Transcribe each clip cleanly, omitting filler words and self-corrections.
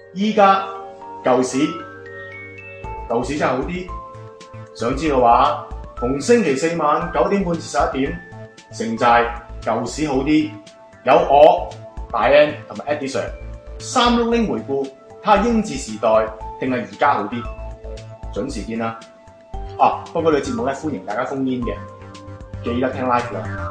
依家舊市真係好啲。想知嘅話，逢星期四晚9點半至11點，城寨舊市好啲，有我大 N 同埋 Eddie Sir 360回顧，睇下英治時代定係而家好啲，準時見啦。不過呢個節目咧，歡迎大家封煙嘅，記得聽 live 啦。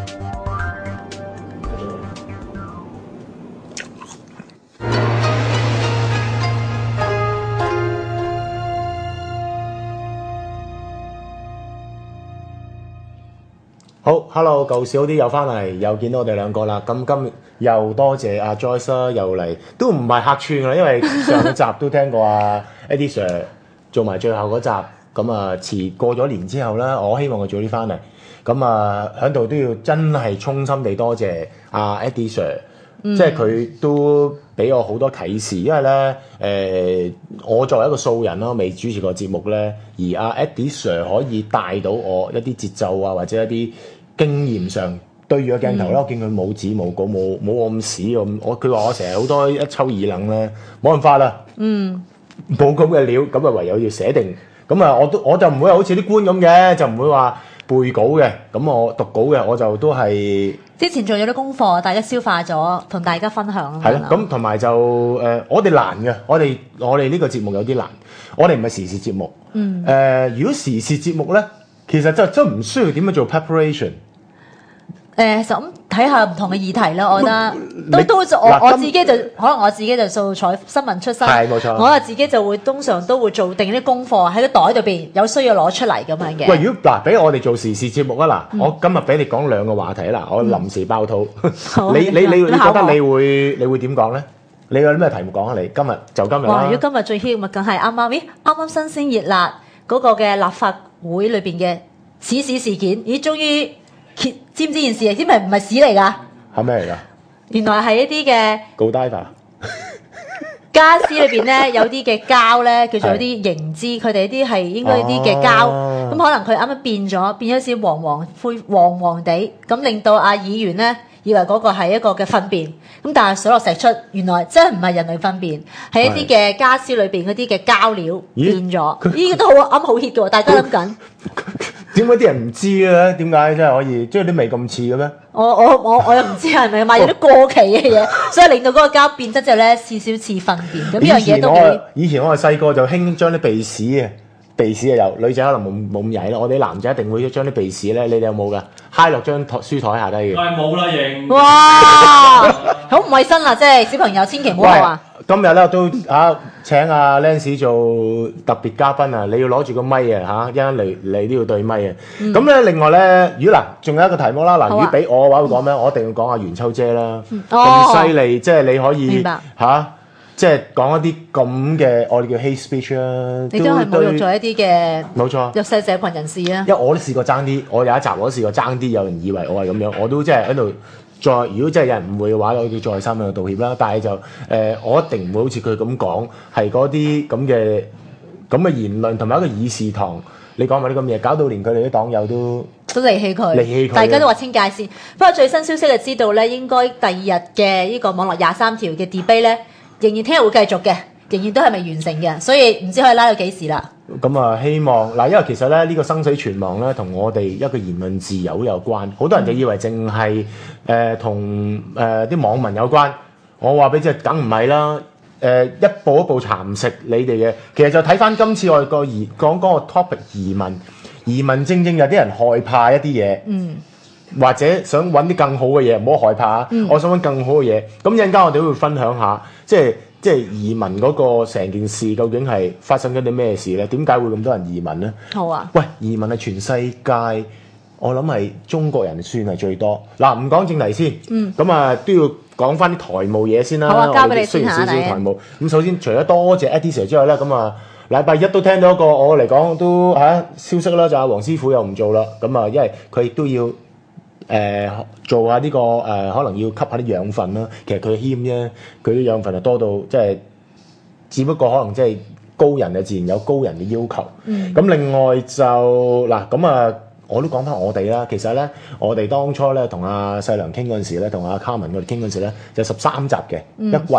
好 ，Hello， 舊市好啲又翻嚟，又見到我哋兩個啦。咁今日又多謝阿 Joyce 啦，又嚟都唔係客串啦，因為上集都聽過阿 Eddie Sir 做埋最後嗰集。咁啊，遲過咗年之後啦，我希望佢早啲翻嚟。咁啊，喺度都要真係衷心地多謝阿 Eddie Sir，即係佢都俾我好多啟示。因為咧，我作為一個素人啦，未主持過節目咧，而阿 Eddie Sir 可以帶到我一啲節奏啊，或者一啲經驗上對住個鏡頭咧，我見佢冇紙冇稿冇我咁屎咁，佢話我成日好多一抽二楞咧，冇辦法啦，冇咁嘅料，咁啊唯有要寫定。咁啊，我就唔會好似啲官咁嘅，就唔會話背稿嘅。咁我讀稿嘅，我就都係之前做咗啲功課，大家消化咗，同大家分享。 係咯，咁同埋就我哋難嘅，我哋呢個節目有啲難，我哋唔係時事節目。如果時事節目咧，其實就真唔需要點樣做 preparation。 就咁睇下唔同嘅議題啦，我覺得我自己就可能我自己就素彩新聞出身， 係冇錯。 我自己就會通常都會做定啲功課喺個袋度邊，有需要攞出嚟咁樣嘅。 喂，如果俾我哋做時事節目啊嗱，我今日俾你講2個話題啦，我臨時爆肚。你覺得你會點講咧？你有啲咩題目講啊？你今日啦。 如果今日最 hit 咪梗係啱啱新鮮熱辣嗰個嘅立法會裏邊嘅此事件，咦，終於知唔知件事啊？知唔係屎嚟㗎？ 係咩嚟㗎？ 原來係一啲嘅 Godiva 家私裏邊咧，有啲嘅膠咧，叫做有啲凝脂，佢哋啲係應該啲嘅膠，咁可能佢啱啱變咗少黃地，咁令到阿議員咧以為嗰個係一個嘅糞便，咁但係水落石出，原來真係唔係人類糞便，係一啲嘅家私裏邊嗰啲嘅膠料變咗，呢個都好hit 嘅喎，大家諗緊。 點解啲人唔知咧？點解真係可以？即係啲味咁似嘅咩？ 我又唔知係咪買咗啲過期嘅嘢，所以令到嗰個膠變質之後咧，少少似糞便。咁呢樣嘢都以前我係細個就興將啲鼻屎有女仔可能冇咁曳啦，我哋男仔一定會將啲鼻屎咧，你哋有冇㗎？揩落張書台下低嘅。 冇啦，認。 哇！好唔衞生啊！即係小朋友千祈唔好學啊！ 今日咧都請阿 Lance 做特別嘉賓啊！你要攞住個咪啊一陣嚟都要對咪啊！咁咧另外咧，如果仲有一個題目啦，如果俾我嘅話會講咩？我一定要講阿袁秋姐啦，咁犀利，即係你可以即係講一啲咁嘅我哋叫 hate speech 啦， 你都係侮辱咗一啲嘅冇錯弱勢社群人士啊！ 因為我都試過爭啲，我有一集我都試過爭啲，有人以為我係咁樣，我都即係喺度。如果真係有人誤會嘅話，我要再三向佢道歉啦。但係就我一定唔會好似佢咁講，係嗰啲咁嘅言論同埋一個議事堂，你講埋啲咁嘢，搞到連佢哋啲黨友都離棄佢，大家都劃清界線。不過最新消息就知道咧，應該第二日嘅呢個網絡23條嘅 debate 咧，仍然聽日會繼續嘅，仍然都係未完成嘅，所以唔知可以拉到幾時啦。 咁啊，希望因為其實咧呢個生死存亡咧，同我哋一個言論自由有關。好多人就以為淨係同啲網民有關。我話俾你知，梗唔係啦。一步一步蠶食你哋嘅，其實就睇翻今次我哋講嗰個 topic 移民正正有啲人害怕一啲嘢，或者想揾啲更好嘅嘢，唔好害怕。我想揾更好嘅嘢。咁一陣間我哋都會分享下，即係移民嗰個成件事究竟係發生緊啲咩事咧？點解會咁多人移民咧？ 好啊！ 喂，移民係全世界，我諗係中國人算係最多。嗱，唔講正題先，咁啊都要講翻啲台務嘢先啦。 好啊，交俾你先嚇。雖然少少台務，咁首先除咗多謝 Eddie Sir 之外咧，咁啊禮拜一都聽到一個我嚟講都消息啦，就阿黃師傅又唔做啦。咁啊，因為佢亦都要。做下呢個可能要吸下啲養分啦。其實佢謙啫，佢啲養分係多到即係，只不過可能即係高人就自然有高人嘅要求。咁另外就嗱咁啊，我都講翻我哋啦。其實咧，我哋當初咧同阿細良傾嗰陣時咧，同阿 Carmen 我哋傾嗰陣時咧，就13集嘅一季。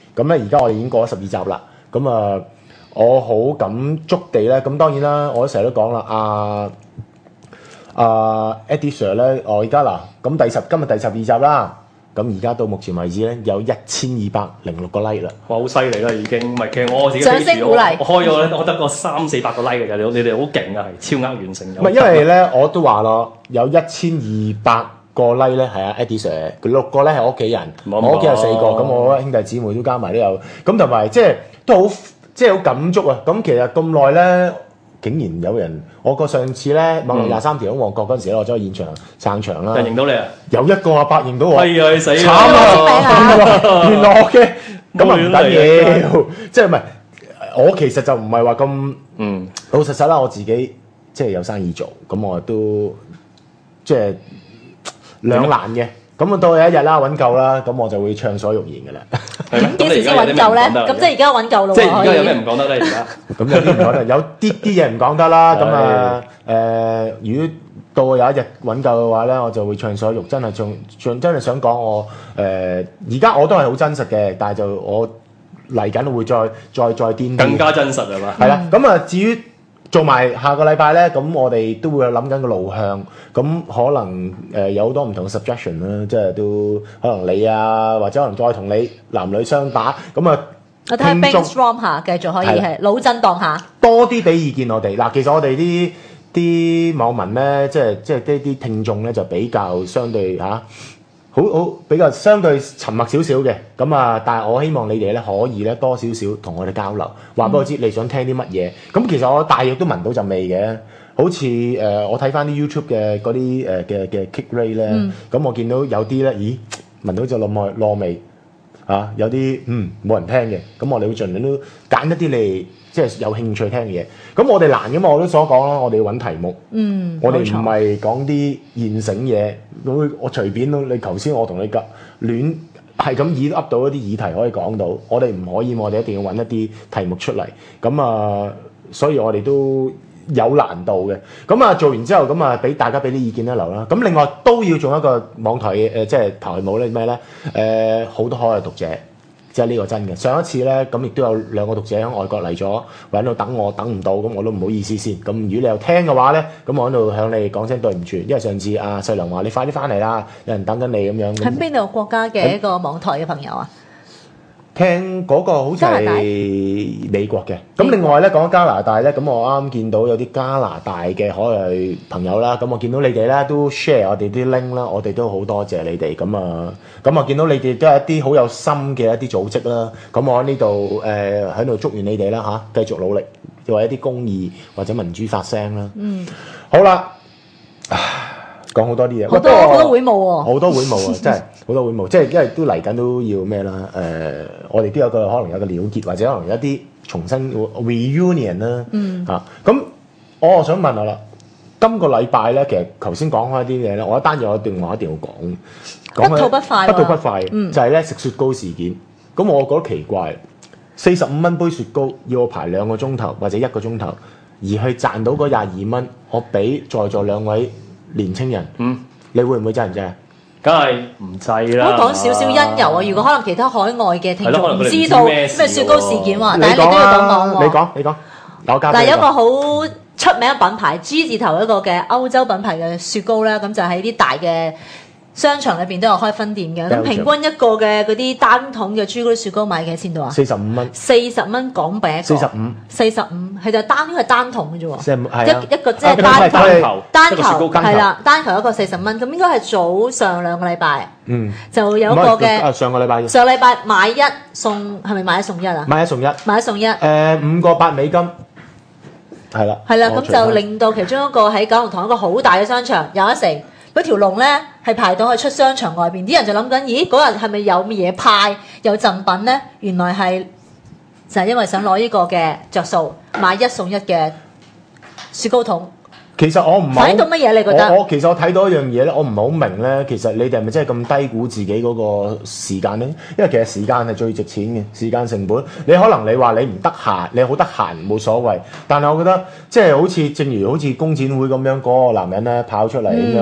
咁咧而家我哋已經過咗12集啦。咁啊，我好感觸地咧，咁當然啦，我成日都講啦，Eddie Sir 咧，我而家嗱，咁今日第12集啦。咁而家到目前為止咧，有1206個 like 啦。 哇，好犀利啦已經，唔係其實我自己掌聲鼓勵我開咗咧，我得個300-400個 like 嘅啫，你哋好勁啊，係超額完成。 唔係因為咧，我都話咯，有1200個 like 咧係阿 Eddie Sir，佢6個咧係我屋企人，我屋企有4個，咁我兄弟姊妹都加埋都有，咁同埋即係都好即係好感觸啊！咁其實咁耐咧。竟然有人，我個上次咧網絡23條喺旺角嗰陣時咧，我走去現場撐場啦。 人認到你啊？ 有一個阿伯認到我。 係啊，你死慘啊！原來我嘅咁啊唔緊要，即係唔係？我其實就唔係話咁老實實啦，我自己即係有生意做，咁我都即係兩難嘅。咁啊到有一日啦揾夠啦，咁我就會暢所欲言嘅啦。 咁幾時先揾夠咧？咁即係而家揾夠咯喎。 即係而家有咩唔講得咧？而家咁有啲唔講得，有啲嘢唔講得啦。咁啊如果到有一日揾夠嘅話咧，我就會暢所欲真係真係想講我而家我都係好真實嘅，但係就我嚟緊會再癲啲， 更加真實係嘛？ 係啦。咁啊至於做埋下個禮拜咧，咁我哋都會諗緊個路向，咁可能有好多唔同嘅 suggestion 啦，即係都可能你啊，或者可能再同你男女相打，咁啊， 我睇下 brainstorm 下，繼續可以係腦震盪下， 多啲俾意見我哋。嗱，其實我哋啲網民咧，即係啲聽眾咧，就比較相對好比較相對沉默少少嘅，咁啊，但係我希望你哋咧可以咧多少少同我哋交流，話俾我知你想聽啲乜嘢。咁其實我大約都聞到陣味嘅，好似我睇翻啲 YouTube 嘅嗰啲嘅 kick rate 咧，咁我見到有啲咧，咦聞到隻糯味有啲冇人聽嘅，咁我哋會盡量都揀一啲你即係有興趣聽嘅嘢。咁我哋難嘅嘛，我都所講啦，我哋要揾題目。我哋唔係講啲現成嘢。我隨便咯，你頭先我同你亂係咁噏到一啲議題可以講到，我哋唔可以，我哋一定要揾一啲題目出嚟。咁所以我哋都有難度嘅。咁做完之後，咁俾大家俾啲意見一流啦。咁另外都要做一個網台嘅即係台務咧咩咧？好多可愛讀者。即係呢個真嘅。上一次咧，咁亦都有2個讀者喺外國嚟咗，喺度等我，等唔到，咁我都唔好意思先。咁如果你有聽嘅話咧，咁我喺度向你講聲對唔住，因為上次阿細良話你快啲翻嚟啦，有人等緊你咁樣。 喺邊度國家嘅一個網台嘅朋友啊？ 聽嗰個好似係美國嘅。咁另外咧講加拿大咧，咁我啱見到有啲加拿大嘅海外朋友啦，咁我見到你哋咧都 share 我哋啲 link 啦，我哋都好多謝你哋。咁我見到你哋都係一啲好有心嘅一啲組織啦。咁我喺呢度喺度祝願你哋啦繼續努力，為一啲公義或者民主發聲啦。好啦。講好多啲嘢， 好多會務喎， 好多會務啊，真係好多會務，即係因為都嚟緊都要咩啦？我哋都有可能有個了結，或者可能有一啲重新 reunion 啦。咁我想問下啦，今個禮拜咧，其實頭先講開啲嘢咧，我一單嘢我一定要講， 不吐不快， 就係咧食雪糕事件。咁我覺得奇怪，45蚊杯雪糕要我排2個鐘頭或者1個鐘頭，而去賺到嗰22蚊，我俾在座2位。年青人，你會唔會制唔制啊？ 梗係唔制啦！ 我講少少因由啊！如果可能其他海外嘅聽眾唔知道咩雪糕事件喎，但係你都要講喎。 你講，嗱有一個好出名嘅品牌 G 字頭一個嘅歐洲品牌嘅雪糕咧，咁就喺啲大嘅商場裏邊都有開分店嘅。咁平均一個嘅嗰啲單桶嘅朱古力雪糕賣幾多錢度啊 ？45蚊 ，40蚊港幣一個。45，係就單桶嘅啫喎。一個即係單球係啦，單球一個40蚊。咁應該係早上2個禮拜。就有一個嘅上個禮拜買一送，係咪買一送一啊？ 買一送一。5個8美金。係啦。 係啦，咁就令到其中一個喺九龍塘一個好大嘅商場有得食。嗰條龍咧係排到去出商場外邊，啲人就諗緊，咦嗰日係咪有乜嘢派有贈品咧？原來係就係因為想攞呢個嘅着數，買1送1嘅雪糕筒。 其實我唔係睇到乜嘢？你覺得？ 其實我睇到一樣嘢咧，我唔係好明咧。其實你哋係咪真係咁低估自己嗰個時間咧？因為其實時間係最值錢嘅，時間成本。你可能你話你唔得閒，你好得閒冇所謂。但係我覺得即係好似工展會咁樣，嗰個男人咧跑出嚟咁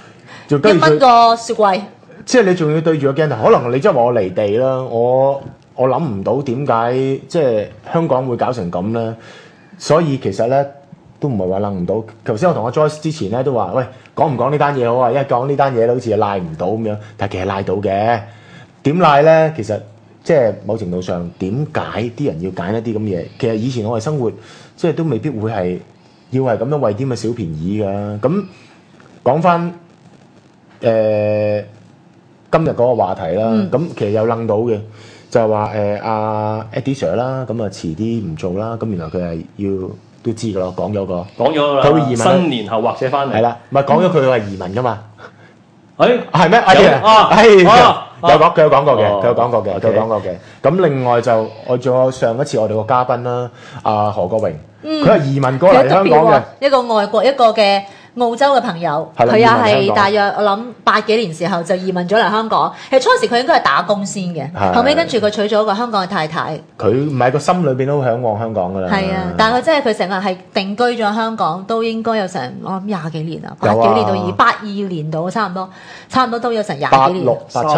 樣。1蚊個雪櫃， 即係你仲要對住個鏡頭，可能你真係話我離地啦，我我諗唔到點解即係香港會搞成咁咧，所以其實咧都唔係話諗唔到。頭先我同阿 Joyce 之前咧都話，喂，講唔講呢單嘢好啊？因為講呢單嘢好似賴唔到咁樣，但係其實賴到嘅。點賴咧？其實即係某程度上，點解啲人要揀一啲咁嘢？其實以前我哋生活即係都未必會係要係咁樣為啲咁嘅小便宜㗎。咁講翻今日嗰個話題啦，咁、其實有諗到嘅。就係話阿 Eddie Sir 啦，咁啊遲啲唔做啦，咁原來佢係要都知㗎咯，講咗啦， 佢會移民， 新年後或者翻嚟。 係啦，唔係講咗佢係移民㗎嘛？ 係咩？有講佢有講過嘅，佢有講過嘅，佢有講過嘅。咁另外就我仲有上一次我哋個嘉賓啦，阿何國榮，佢係移民過嚟香港嘅， 一個外國一個嘅。澳洲嘅朋友，佢又係大約我諗80幾年時候就移民咗嚟香港。其實初時佢應該係打工先嘅，後尾跟住佢娶咗個香港嘅太太。 佢唔係個心裏邊都嚮往香港㗎啦。 係啊，但係佢真係佢成日係定居咗香港，都應該有成我諗20幾年啦，8幾年到82年到差唔多都有成20幾年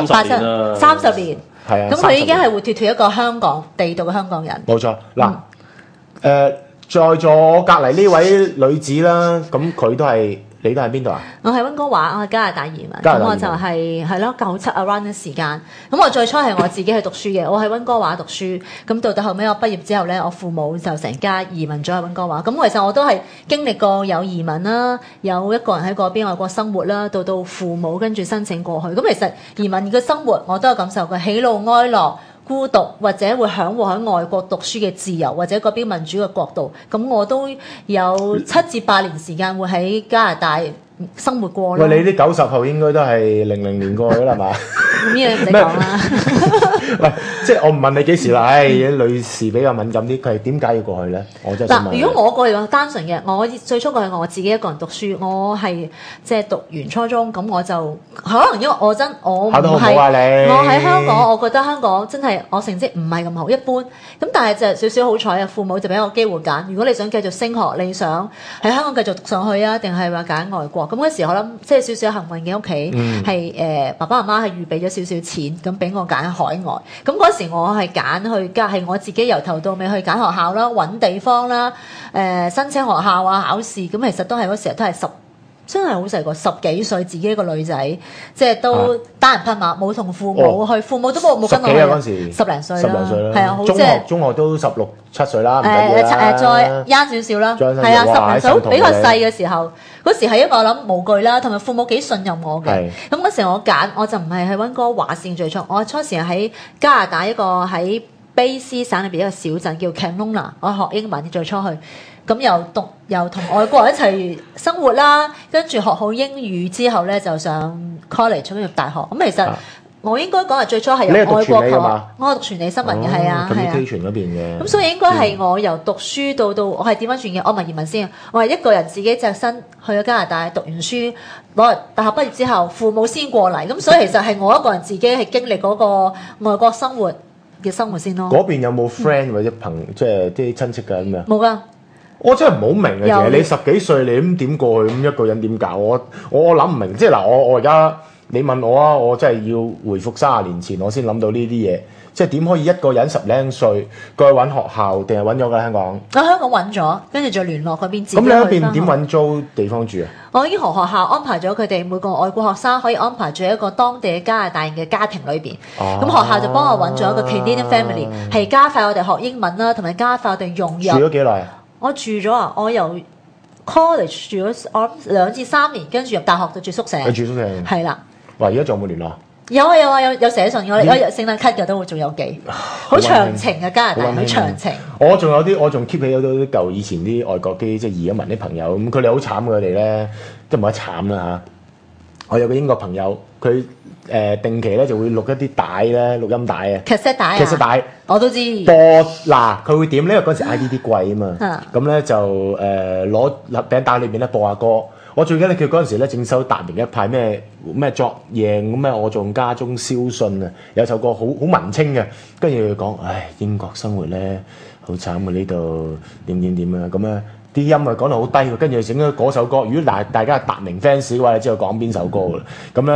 ，30年。係啊，咁佢已經係活脫脫一個香港地道嘅香港人。 冇錯，嗱在座我隔離呢位女子啦，咁佢都係你都喺邊度啊？ 我係溫哥華，我係加拿大移民，咁我就係咯97 around 嘅時間。咁我最初係我自己去讀書嘅，我喺溫哥華讀書。咁到後尾我畢業之後咧，我父母就成家移民咗去溫哥華。咁其實我都係經歷過有移民啦，有一個人喺嗰邊外國生活啦，到父母跟住申請過去。咁其實移民嘅生活我都有感受過喜怒哀樂。孤獨或者會嚮往喺外國讀書嘅自由，或者嗰邊民主嘅國度，咁我都有7至8年時間會喺加拿大生活過啦。 喂，你啲90後應該都係00年過去啦，係嘛？ 咁呢樣唔使講啦。 喂，即係我唔問你幾時啦。女士比較敏感啲，佢係點解要過去咧？我真係想問。 如果我過去話單純嘅，我最初過去我自己一個人讀書，我係即係讀完初中，咁我就可能因為我唔係我喺香港，我覺得香港真係我成績唔係咁好，一般。咁但係就少少好彩啊，父母就俾我機會揀。如果你想繼續升學，你想喺香港繼續讀上去啊，定係話揀外國？咁嗰時我諗即係少少幸運嘅屋企係爸爸媽媽係預備咗少少錢，咁俾我揀海外。咁嗰時我係揀去係我自己由頭到尾去揀學校啦、揾地方啦、申請學校啊、考試。咁其實都係嗰時都係真係好細個10幾歲，自己一個女仔，即係都單人匹馬，冇同父母去，父母都冇跟我去。 嗰時 10零歲啦， 係啊，中學都16、17歲啦， 再啱少少啦，係啊，10零歲比較細嘅時候，嗰時係一個我諗無懼啦，同埋父母幾信任我嘅。咁嗰時我就唔係喺溫哥華先最初，我初時係喺加拿大一個喺卑斯省裏邊一個小鎮叫 Kelowna， 我學英文最初去。咁又同外國人一齊生活啦，跟住學好英語之後咧，就上 college 入大學。咁其實我應該講係最初係由外國學，我讀傳理新聞嘅，係啊，係啊。 嗰邊嘅。咁所以應該係我由讀書到我係點樣轉嘅？我唔係移民先，我係一個人自己隻身去咗加拿大讀完書，攞大學畢業之後，父母先過嚟。咁所以其實係我一個人自己係經歷嗰個外國生活嘅生活先咯。 嗰邊有冇 friend 或者即係啲親戚㗎咁樣？ 冇㗎。 我真係唔好明嘅嘢，你10幾歲你咁點過去咁一個人點搞？我諗唔明，即係嗱，我而家你問我啊，我真係要回復30年前，我先諗到呢啲嘢，即係點可以一個人10零歲過去揾學校，定係揾咗㗎香港？ 我香港揾咗，跟住再聯絡嗰邊自己。 咁你嗰邊點揾租地方住啊？ 我已經同學校安排咗佢哋每個外國學生可以安排住一個當地嘅加拿大人嘅家庭裏邊。咁學校就幫我揾咗一個 Canadian family，係加快我哋學英文啦，同埋加快我哋融入。 住咗幾耐啊？ 我住咗啊！我由 college 住咗我2至3年，跟住入大學就住宿舍。 你住宿舍？ 係啦。 哇！而家仲有冇聯絡？ 有寫信，我聖誕卡嘅都會仲有寄，好長情嘅加拿大，好長情。 我仲 keep 起咗啲舊以前啲外國機，即係移咗民啲朋友，咁佢哋好慘嘅，佢哋咧都唔係慘啦嚇。我有個英國朋友，佢定期咧就會錄一啲帶咧，錄音帶啊，cassette帶， 我都知播嗱，佢會點咧？因為嗰陣時 I D 啲貴啊嘛，咁咧就攞餅帶裏邊咧播下歌。我最記得佢嗰陣時咧正收達明一派咩作贏咁咩，我仲家中燒信啊！有首歌好文青嘅，跟住佢講：唉，英國生活咧好慘啊！呢度點啊咁啊！啲音啊講到好低，跟住整咗嗰首歌。如果大家係達明 fans 嘅話，你知道講邊首歌㗎啦。咁咧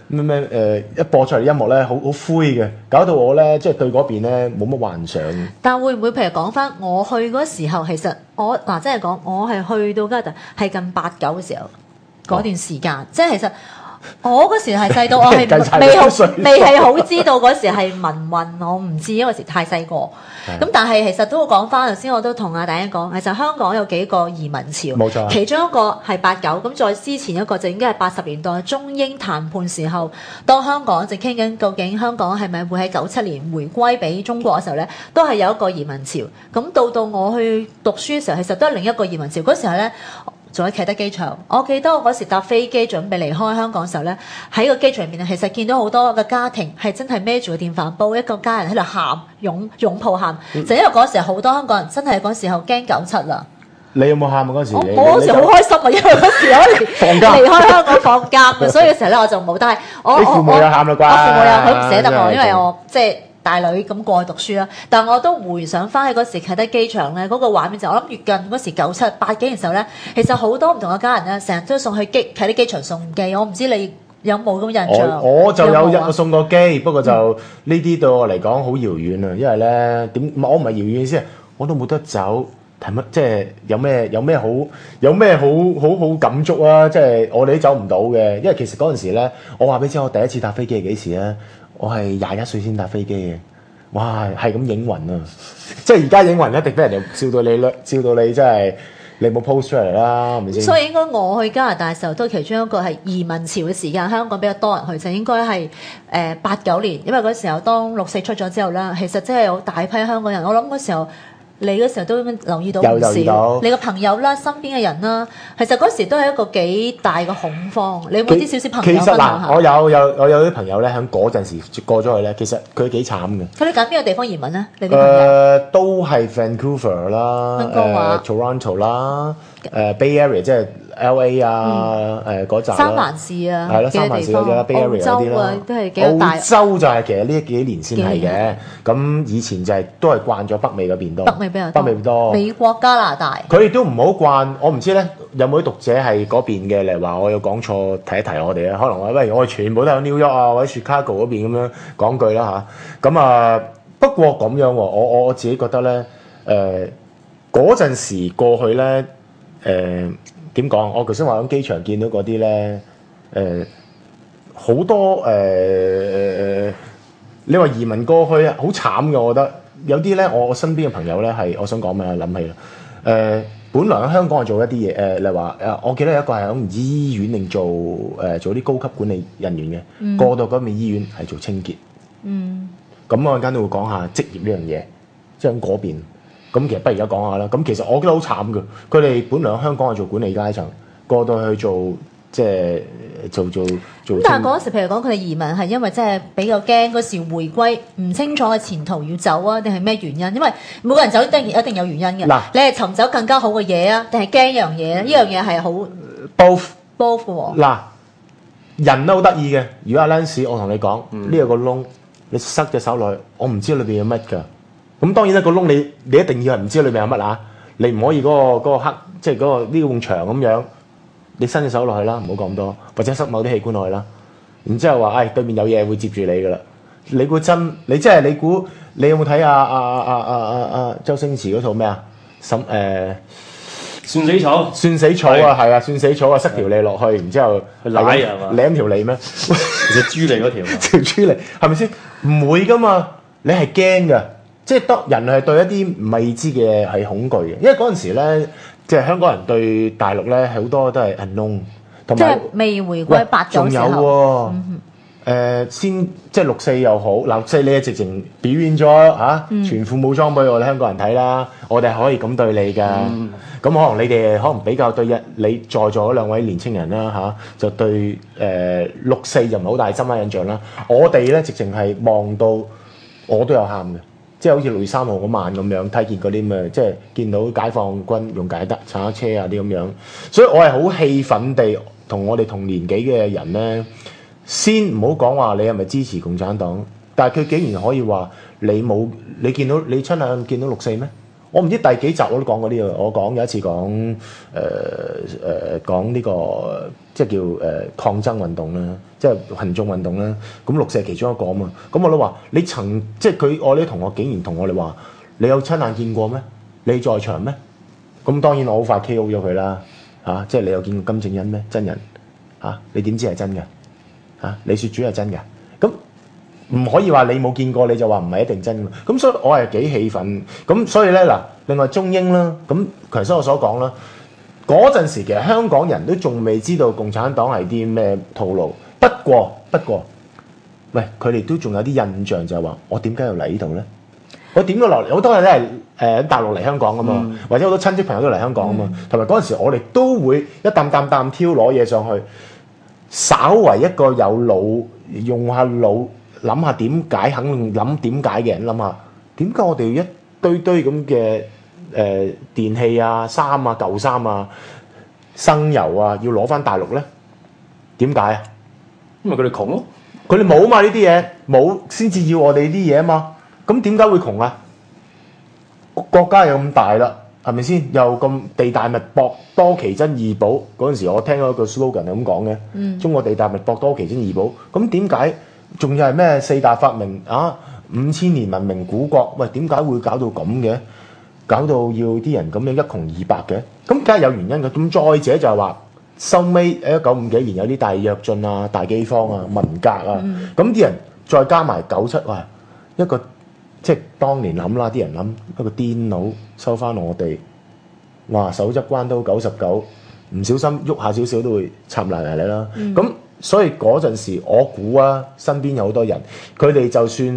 一播出嚟音樂咧好灰嘅，搞到我咧即係對嗰邊咧冇乜幻想。 但會唔會譬如講翻我去嗰時候，其實我即係講我係去到加拿大係近89嘅時候嗰段時間，即係其實。我嗰時係細到我係未係好知道嗰時係民運，我唔知，因為嗰時太細個。咁但係其實都會講翻頭先，我都同阿大英講，其實香港有幾個移民潮， 冇錯。 其中一個係89，咁再之前一個就應該係80年代中英談判時候，當香港正傾緊究竟香港係咪會喺97年回歸俾中國嘅時候咧，都係有一個移民潮。咁到我去讀書嘅時候，其實都係另一個移民潮。嗰時候咧。仲喺啟德機場，我記得我嗰時搭飛機準備離開香港嘅時候咧，喺個機場入面其實見到好多嘅家庭係真係孭住個電飯煲，一個家人喺度喊，擁抱喊，就因為嗰時好多香港人真係嗰時候驚97啦。 你有冇喊啊？嗰時我嗰時好開心啊，因為嗰時可以放假離開香港放假，所以嘅時候咧我就冇。但係你父母有喊啦啩？ 我父母有，佢唔捨得我，因為我即係。大女咁過去讀書啦，但我都回想翻起嗰時啟德機場咧，嗰個畫面就我諗越近嗰時97、8幾年時候咧，其實好多唔同嘅家人咧，成日都送去啟德機場送機。我唔知你有冇咁印象？ 我就有送過機，不過就呢啲對我嚟講好遙遠啊，因為咧我唔係遙遠先，我都冇得走，係乜即係有咩好感觸啊？即係我哋都走唔到嘅，因為其實嗰陣時咧，我話俾你知，我第一次搭飛機係幾時咧？我係21歲先搭飛機嘅，哇，係咁影暈啊！即係而家影暈一定俾人哋笑到你笑到你真係你冇 post 出嚟啦，係咪先？ 所以應該我去加拿大嘅時候，都其中一個係移民潮嘅時間，香港比較多人去，就應該係89年，因為嗰時候當6·4出咗之後啦，其實真係有大批香港人，我諗嗰時候。你嗰時候都留意到唔少，你個朋友啦、身邊嘅人啦，其實嗰時都係一個幾大嘅恐慌。你有冇啲少少朋友分享下？ 其實嗱，我有啲朋友咧，喺嗰陣時過咗去咧，其實佢幾慘嘅。 佢哋揀邊個地方移民咧？你啲朋友都係 Vancouver 啦、Toronto 啦、Bay Area 即係 LA 啊、嗰扎三藩市啊， 係咯，三藩市嗰啲啦， Bay Area 嗰啲啦，都係幾大。 澳洲就係其實呢幾年先係嘅，咁以前就係都係慣咗北美嗰邊多。北美多， 美國、加拿大， 佢哋都唔好慣。我唔知咧，有冇啲讀者係嗰邊嘅嚟話我有講錯，提一提我哋啊。可能話喂，我哋全部都喺 New York 啊，或者 Chicago 嗰邊咁樣講句啦嚇。咁啊，不過咁樣喎，我自己覺得咧，嗰陣時過去咧，點講？我頭先話喺機場見到嗰啲咧，好多你話移民過去啊，好慘嘅，我覺得。有啲咧，我身邊嘅朋友咧係，我想講咩啊？諗起啦，本來喺香港係做一啲嘢，例如話我記得有一個係喺醫院定做啲高級管理人員嘅，過到嗰邊醫院係做清潔。咁我陣間都會講下職業呢樣嘢，即係喺嗰邊。咁其實不如而家講下啦。咁其實我覺得好慘嘅，佢哋本來喺香港係做管理階層，過到去做。即係做。 但係嗰時，譬如講佢哋移民係因為即係比較驚嗰時回歸唔清楚嘅前途要走啊，定係咩原因？因為每個人走一定有原因嘅。嗱，你係尋找更加好嘅嘢啊，定係驚一樣嘢咧？呢樣嘢係好 both 嘅喎。嗱， 人都好得意嘅。如果阿 Lance，我同你講呢個個窿，你塞隻手落去，我唔知裏邊有乜㗎。咁當然咧，個窿你一定要係唔知裏邊有乜啊！你唔可以嗰個黑，即係嗰個呢埲牆咁樣。你伸隻手落去啦，唔好講咁多，或者塞某啲器官落去啦。然之後話，對面有嘢會接住你噶啦。你估真？你即係你估？你有冇睇周星馳嗰套咩啊？算死草。算死草啊，係啊，算死草啊，塞條脷落去，然之後舐係嘛？舐條脷咩？ 隻豬脷嗰條。 條豬脷係咪先？唔會噶嘛，你係驚噶，即係得人係對一啲未知嘅係恐懼嘅，因為嗰陣時咧。即係香港人對大陸咧，好多都係 unknown， 同埋即係未回歸89 仲有喎，先即係6·4又好，6·4你直情表演咗嚇，全副武裝俾我哋香港人睇啦，我哋係可以咁對你㗎。咁可能你哋可能比較對你在座嗰兩位年青人啦嚇，就對6·4就唔係好大深刻印象啦。我哋咧直情係望到我都有喊嘅。即係好似6月3號嗰晚咁樣，睇見嗰啲咩，即係見到解放軍用坦克車啊啲咁樣，所以我係好氣憤地同我哋同年紀嘅人咧，先唔好講話你係咪支持共產黨，但係佢竟然可以話你冇，你見到你親眼見到6·4咩？ 我唔知第幾集我都講過呢個，我講有一次講講呢個即係叫抗爭運動啦，即係群眾運動啦。咁六四係其中一個啊嘛。咁我都話你即係佢我啲同學竟然同我哋話，你有親眼見過咩？你在場咩？咁當然我好快 KO 咗佢啦嚇，即係你有見過金正恩咩？真人嚇，你點知係真嘅嚇？李雪主係真嘅，咁唔可以話你冇見過你就話唔係一定真嘅。咁所以我係幾氣憤。咁所以咧嗱，另外中英啦，咁頭先我所講啦，嗰陣時其實香港人都仲未知道共產黨係啲咩套路。不過，喂，佢哋都仲有啲印象就係話，我點解要嚟呢度咧？我點解落嚟？好多人都係大陸嚟香港噶嘛，或者好多親戚朋友都嚟香港啊嘛。同埋嗰陣時，我哋都會一擔挑攞嘢上去，稍為一個有腦用下腦諗下點解，肯定諗點解嘅人諗下，點解我哋要一堆咁嘅電器啊、衫啊、舊衫啊、生油啊，要攞翻大陸咧？點解啊？ 因為佢哋窮咯， 佢哋冇嘛呢啲嘢，冇先至要我哋呢啲嘢啊嘛。咁點解會窮啊？國家又咁大啦，係咪先？又咁地大物博，多奇珍異寶。嗰陣時我聽到一個 slogan 係咁講嘅，中國地大物博，多奇珍異寶。咁點解仲要係咩四大發明啊？5000年文明古國，喂，點解會搞到咁嘅？搞到要啲人咁樣一窮二白嘅？咁梗係有原因嘅。咁再者就係話，收尾1950幾年有啲大躍進啊、大饑荒啊、文革啊，咁啲人再加埋97，哇，一個即係當年諗啦，啲人諗一個癲佬收翻我哋，哇，手執關刀99，唔小心喐下少少都會插爛嚟啦。咁所以嗰陣時，我估啊，身邊有好多人，佢哋就算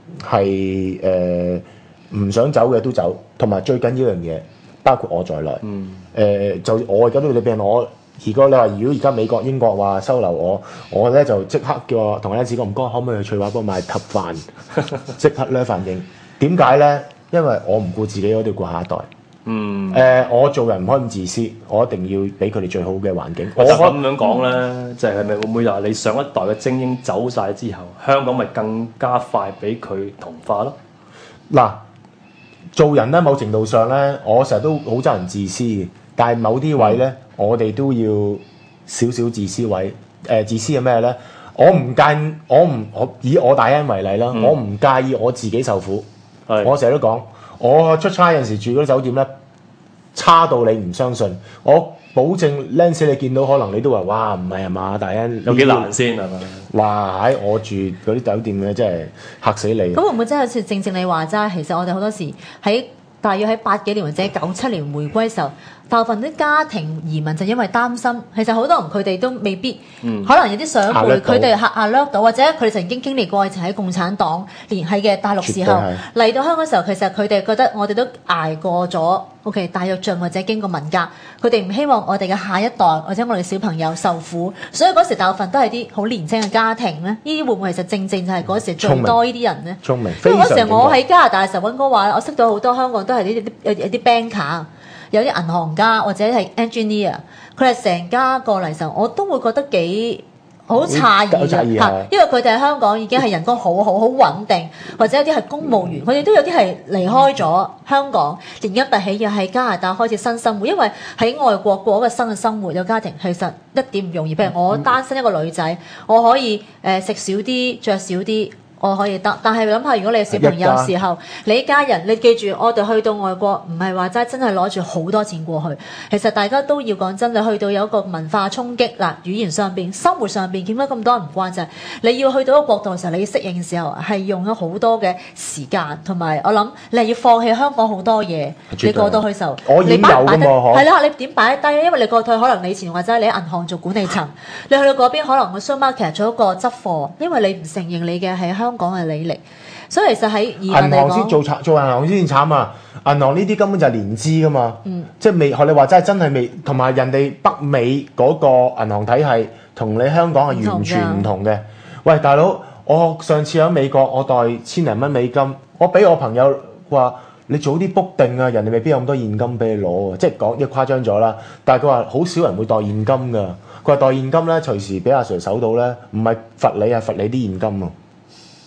係唔想走嘅都走，同埋最緊要一樣嘢，包括我在內。就我而家都要你俾人我。如果而家美國英國話收留我咧就即刻叫我同我一子講唔該，可唔可以去翠華幫我買盒飯？即刻咧反應。點解咧？因為我唔顧自己，我都要顧下一代。我做人唔可以咁自私，我一定要俾佢哋最好嘅環境。 我咁樣講咧，就係咪會唔會話你上一代嘅精英走晒之後，香港咪更加快俾佢同化咯？ 嗱，做人咧某程度上咧，我成日都好憎人自私嘅。但係某啲位咧，我哋都要少少自私位。自私係咩咧？我以我大恩為例啦，我唔介意我自己受苦。我成日都講，我出差有陣時住嗰啲酒店咧，差到你唔相信。我保證 Lance 你見到可能你都話：哇，唔係啊嘛，大恩有幾難先係嘛？ 哇！喺我住嗰啲酒店咧，真係嚇死你。 咁會唔會真係好似正你話齋？其實我哋好多時大約喺80幾年或者97年回歸嘅時候，大部分啲家庭移民就因為擔心，其實好多人佢哋都未必，可能有啲長輩佢哋下掠到，或者佢哋曾經經歷過以前喺共產黨聯繫嘅大陸時候嚟到香港嘅時候，其實佢哋覺得我哋都捱過咗 OK 大躍進或者經過文革，佢哋唔希望我哋嘅下一代或者我哋小朋友受苦，所以嗰時大部分都係啲好年輕嘅家庭咧。呢啲會唔會其實正就係嗰時最多呢啲人咧？ 聰明， 因為嗰時我喺加拿大嘅時候，溫哥話我識到好多香港都係有啲 banker。有啲銀行家或者係 engineer，佢哋成家過嚟嘅時候，我都會覺得幾好詫異嘅，因為佢哋喺香港已經係人工好穩定，或者有啲係公務員，佢哋都有啲係離開咗香港，連一筆起要喺加拿大開始新生活，因為喺外國過一個新嘅生活有家庭，其實一點唔容易。譬如我單身一個女仔，我可以食少啲，着少啲。我可以得，但係諗下，如果你有小朋友嘅時候，你家人，你記住，我哋去到外國唔係話真係攞住好多錢過去。其實大家都要講真，你去到有一個文化衝擊嗱，語言上邊、生活上邊，點解咁多人唔慣就係你要去到一個國度嘅時候，你要適應嘅時候係用咗好多嘅時間，同埋我諗你係要放棄香港好多嘢。你過到去嘅時候，你擺唔擺得？係啦，你點擺得低？因為你過去可能你以前或者你喺銀行做管理層，你去到嗰邊可能個 supermarket 做一個執貨，因為你唔承認你嘅係香港嘅履歷，所以其實喺移民嚟講，銀行先做銀行先慘啊！銀行呢啲根本就係年資噶嘛，即係未學你話真係未，同埋人哋北美嗰個銀行體系同你香港係完全唔同嘅。喂，大佬，我上次喺美國，我袋1000零蚊美金，我俾我朋友話你早啲 book 定啊，人哋未必有咁多現金俾你攞啊，即係講一誇張咗啦。但係佢話好少人會袋現金㗎，佢話袋現金咧隨時俾阿 Sir 搜到咧，唔係罰你係罰你啲現金啊。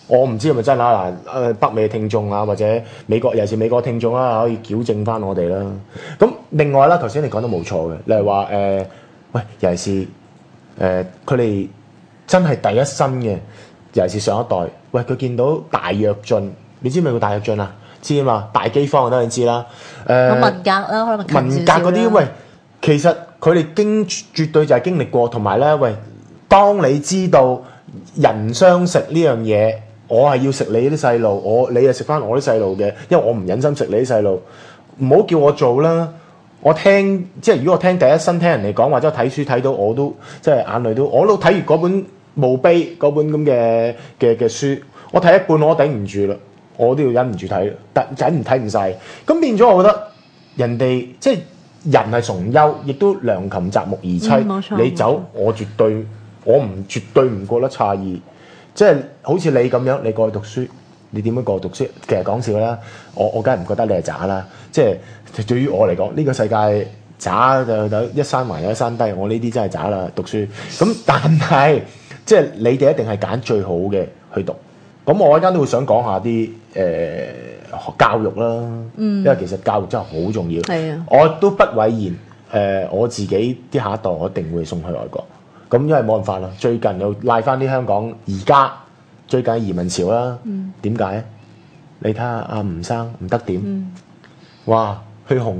我唔知係咪真啦嗱，北美聽眾啊，或者美國尤其是美國聽眾啦，可以矯正翻我哋啦。咁另外啦，頭先你講得冇錯嘅，例如話喂，尤其是佢哋真係第一身嘅，尤其是上一代，喂佢見到大躍進，你知唔知叫大躍進啊？知啊嘛，大饑荒當然知啦。 咁文革啦，可能文革嗰啲，喂，其實佢哋絕對就係經歷過，同埋咧，喂，當你知道人相食呢樣嘢，我係要食你啲細路，你係食翻我啲細路嘅，因為我唔忍心食你啲細路，唔好叫我做啦。我聽即係如果我聽第一身聽人哋講，或者睇書睇到我都即係眼淚都，我都睇完嗰本墓碑嗰本咁嘅書，我睇一半我都頂唔住啦。我都要忍唔住睇，睇唔晒。咁變咗，我覺得人哋即係人係崇優，亦都良禽擇木而棲。你走，我絕對唔覺得詫異。即係好似你咁樣，你過去讀書，你點樣過去讀書？其實講笑啦，我梗係唔覺得你係渣啦。即係對於我嚟講，呢個世界渣就一山還有一山低。我呢啲真係渣啦，讀書。咁但係即係你哋一定係揀最好嘅去讀。咁我一間都會想講下啲教育啦，因為其實教育真係好重要。我都不諱言我自己啲下一代我一定會送去外國。咁因為冇辦法啦，最近又賴翻啲香港而家最近移民潮啦。點解？你睇下阿吳生唔得點？哇！去唔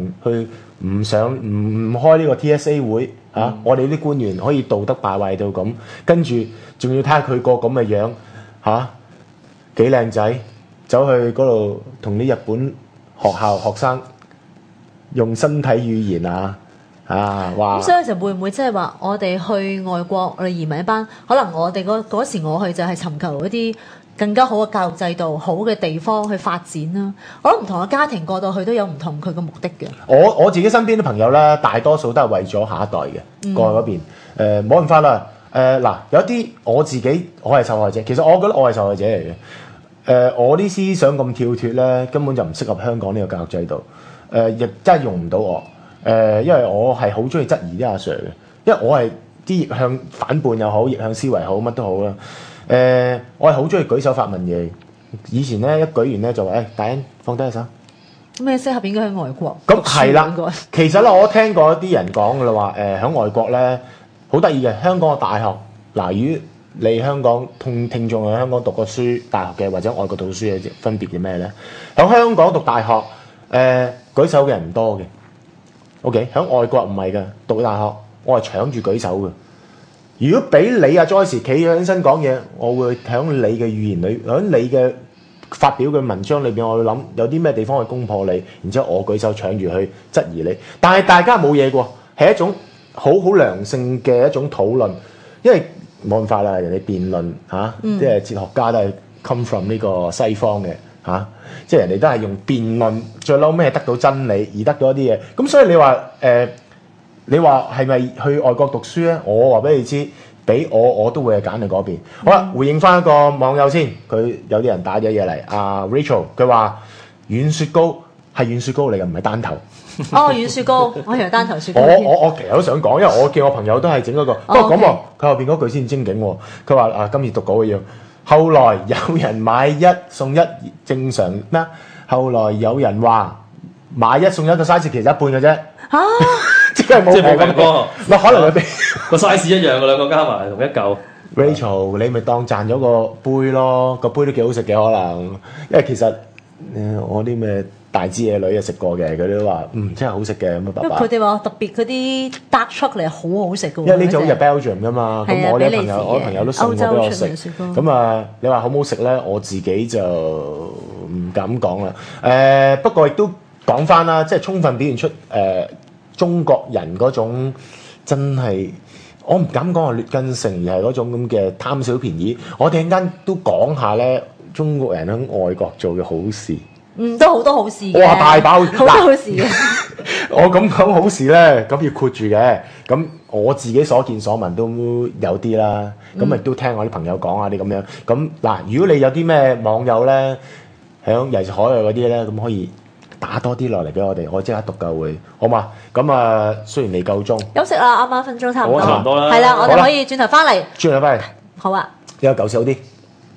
開呢個 TSA 會嚇，我哋啲官員可以道德敗壞到咁，跟住仲要睇下佢個咁嘅樣嚇。幾靚仔，走去嗰度同啲日本學校學生用身體語言哇！ 咁所以就會唔會即係話我哋去外國，我哋移民一班，可能我哋嗰時我去就係尋求一啲更加好嘅教育制度、好嘅地方去發展啦。我諗唔同嘅家庭過到去都有唔同佢嘅目的嘅。 我自己身邊啲朋友咧，大多數都係為咗下一代嘅過去嗰邊。冇辦法啦。嗱，有啲我係受害者，其實我覺得我係受害者嚟嘅。我啲思想咁跳脱咧，根本就唔適合香港呢個教育制度。亦真係用唔到我。因為我係好中意質疑啲阿 Sir 嘅，因為我係啲逆向反叛又好，逆向思維好，乜都好啦。我係好中意舉手發問嘢。以前咧一舉完咧就話大欣放低手。 咩適合應該喺外國？ 咁係啦，其實咧我聽過一啲人講嘅啦話，喺外國咧好得意嘅，香港嘅大學嗱，如果你香港聽眾喺香港讀過書大學嘅，或者外國讀書嘅分別嘅咩咧？喺香港讀大學舉手嘅人唔多嘅。OK， 喺外國唔係㗎，讀大學我係搶住舉手嘅。如果俾你阿 Joyce 企起身講嘢，我會喺你嘅語言裏，喺你嘅發表嘅文章裏邊，我會諗有啲咩地方去攻破你，然之後我舉手搶住去質疑你。但係大家冇嘢喎，係一種好良性嘅一種討論，因為冇辦法啦，人哋辯論即係哲學家都係 come from 呢個西方嘅。即係人哋都係用辯論，最嬲咩得到真理而得到一啲嘢。咁所以你話係咪去外國讀書咧？我話俾你知，俾我都會係揀你嗰邊。好啦，回應翻一個網友先，佢有啲人打咗嘢嚟。Rachel 佢話軟雪糕係軟雪糕嚟嘅，唔係單頭。 軟雪糕，我以為單頭雪糕。 我其實都想講，因為我見我朋友都係整嗰個。不過咁喎，佢後邊嗰句先精警喎。佢話今次讀稿嘅樣。後來有人買一送一正常咩？後來有人話買一送一個 size 其實一半嘅啫，即係冇平過。可能佢哋個 size 一樣嘅，兩個加埋同一嚿。 Rachel，你咪當賺咗個杯咯，個杯都幾好食嘅可能。因為其實我啲咩大支嘢女啊食過嘅，佢都話真係好食嘅咁啊！爸爸，因為佢哋話特別嗰啲 dark chocolate 好好食嘅喎。 因為呢種就 Belgium 噶嘛，咁我啲朋友都送過俾我食。咁你話好唔好食咧？我自己就唔敢講啦。不過亦都講翻啦，即係充分表現出中國人嗰種真係，我唔敢講係劣根性，而係嗰種咁嘅貪小便宜。我哋陣間都講下咧，中國人喺外國做嘅好事。 都好多好事嘅。 哇！大把好多好事嘅。 我咁講好事咧，咁要括住嘅。咁我自己所見所聞都有啲啦。咁亦都聽我啲朋友講下啲咁樣。咁嗱，如果你有啲咩網友咧，響尤其是海外嗰啲咧，咁可以打多啲落嚟俾我哋，我即刻讀夠會，好嘛？咁雖然未夠鐘， 休息啦，啱啱分鐘差唔多。 差唔多啦。 係啦，我哋可以轉頭翻嚟。 轉頭翻嚟。 好啊。 有舊少啲。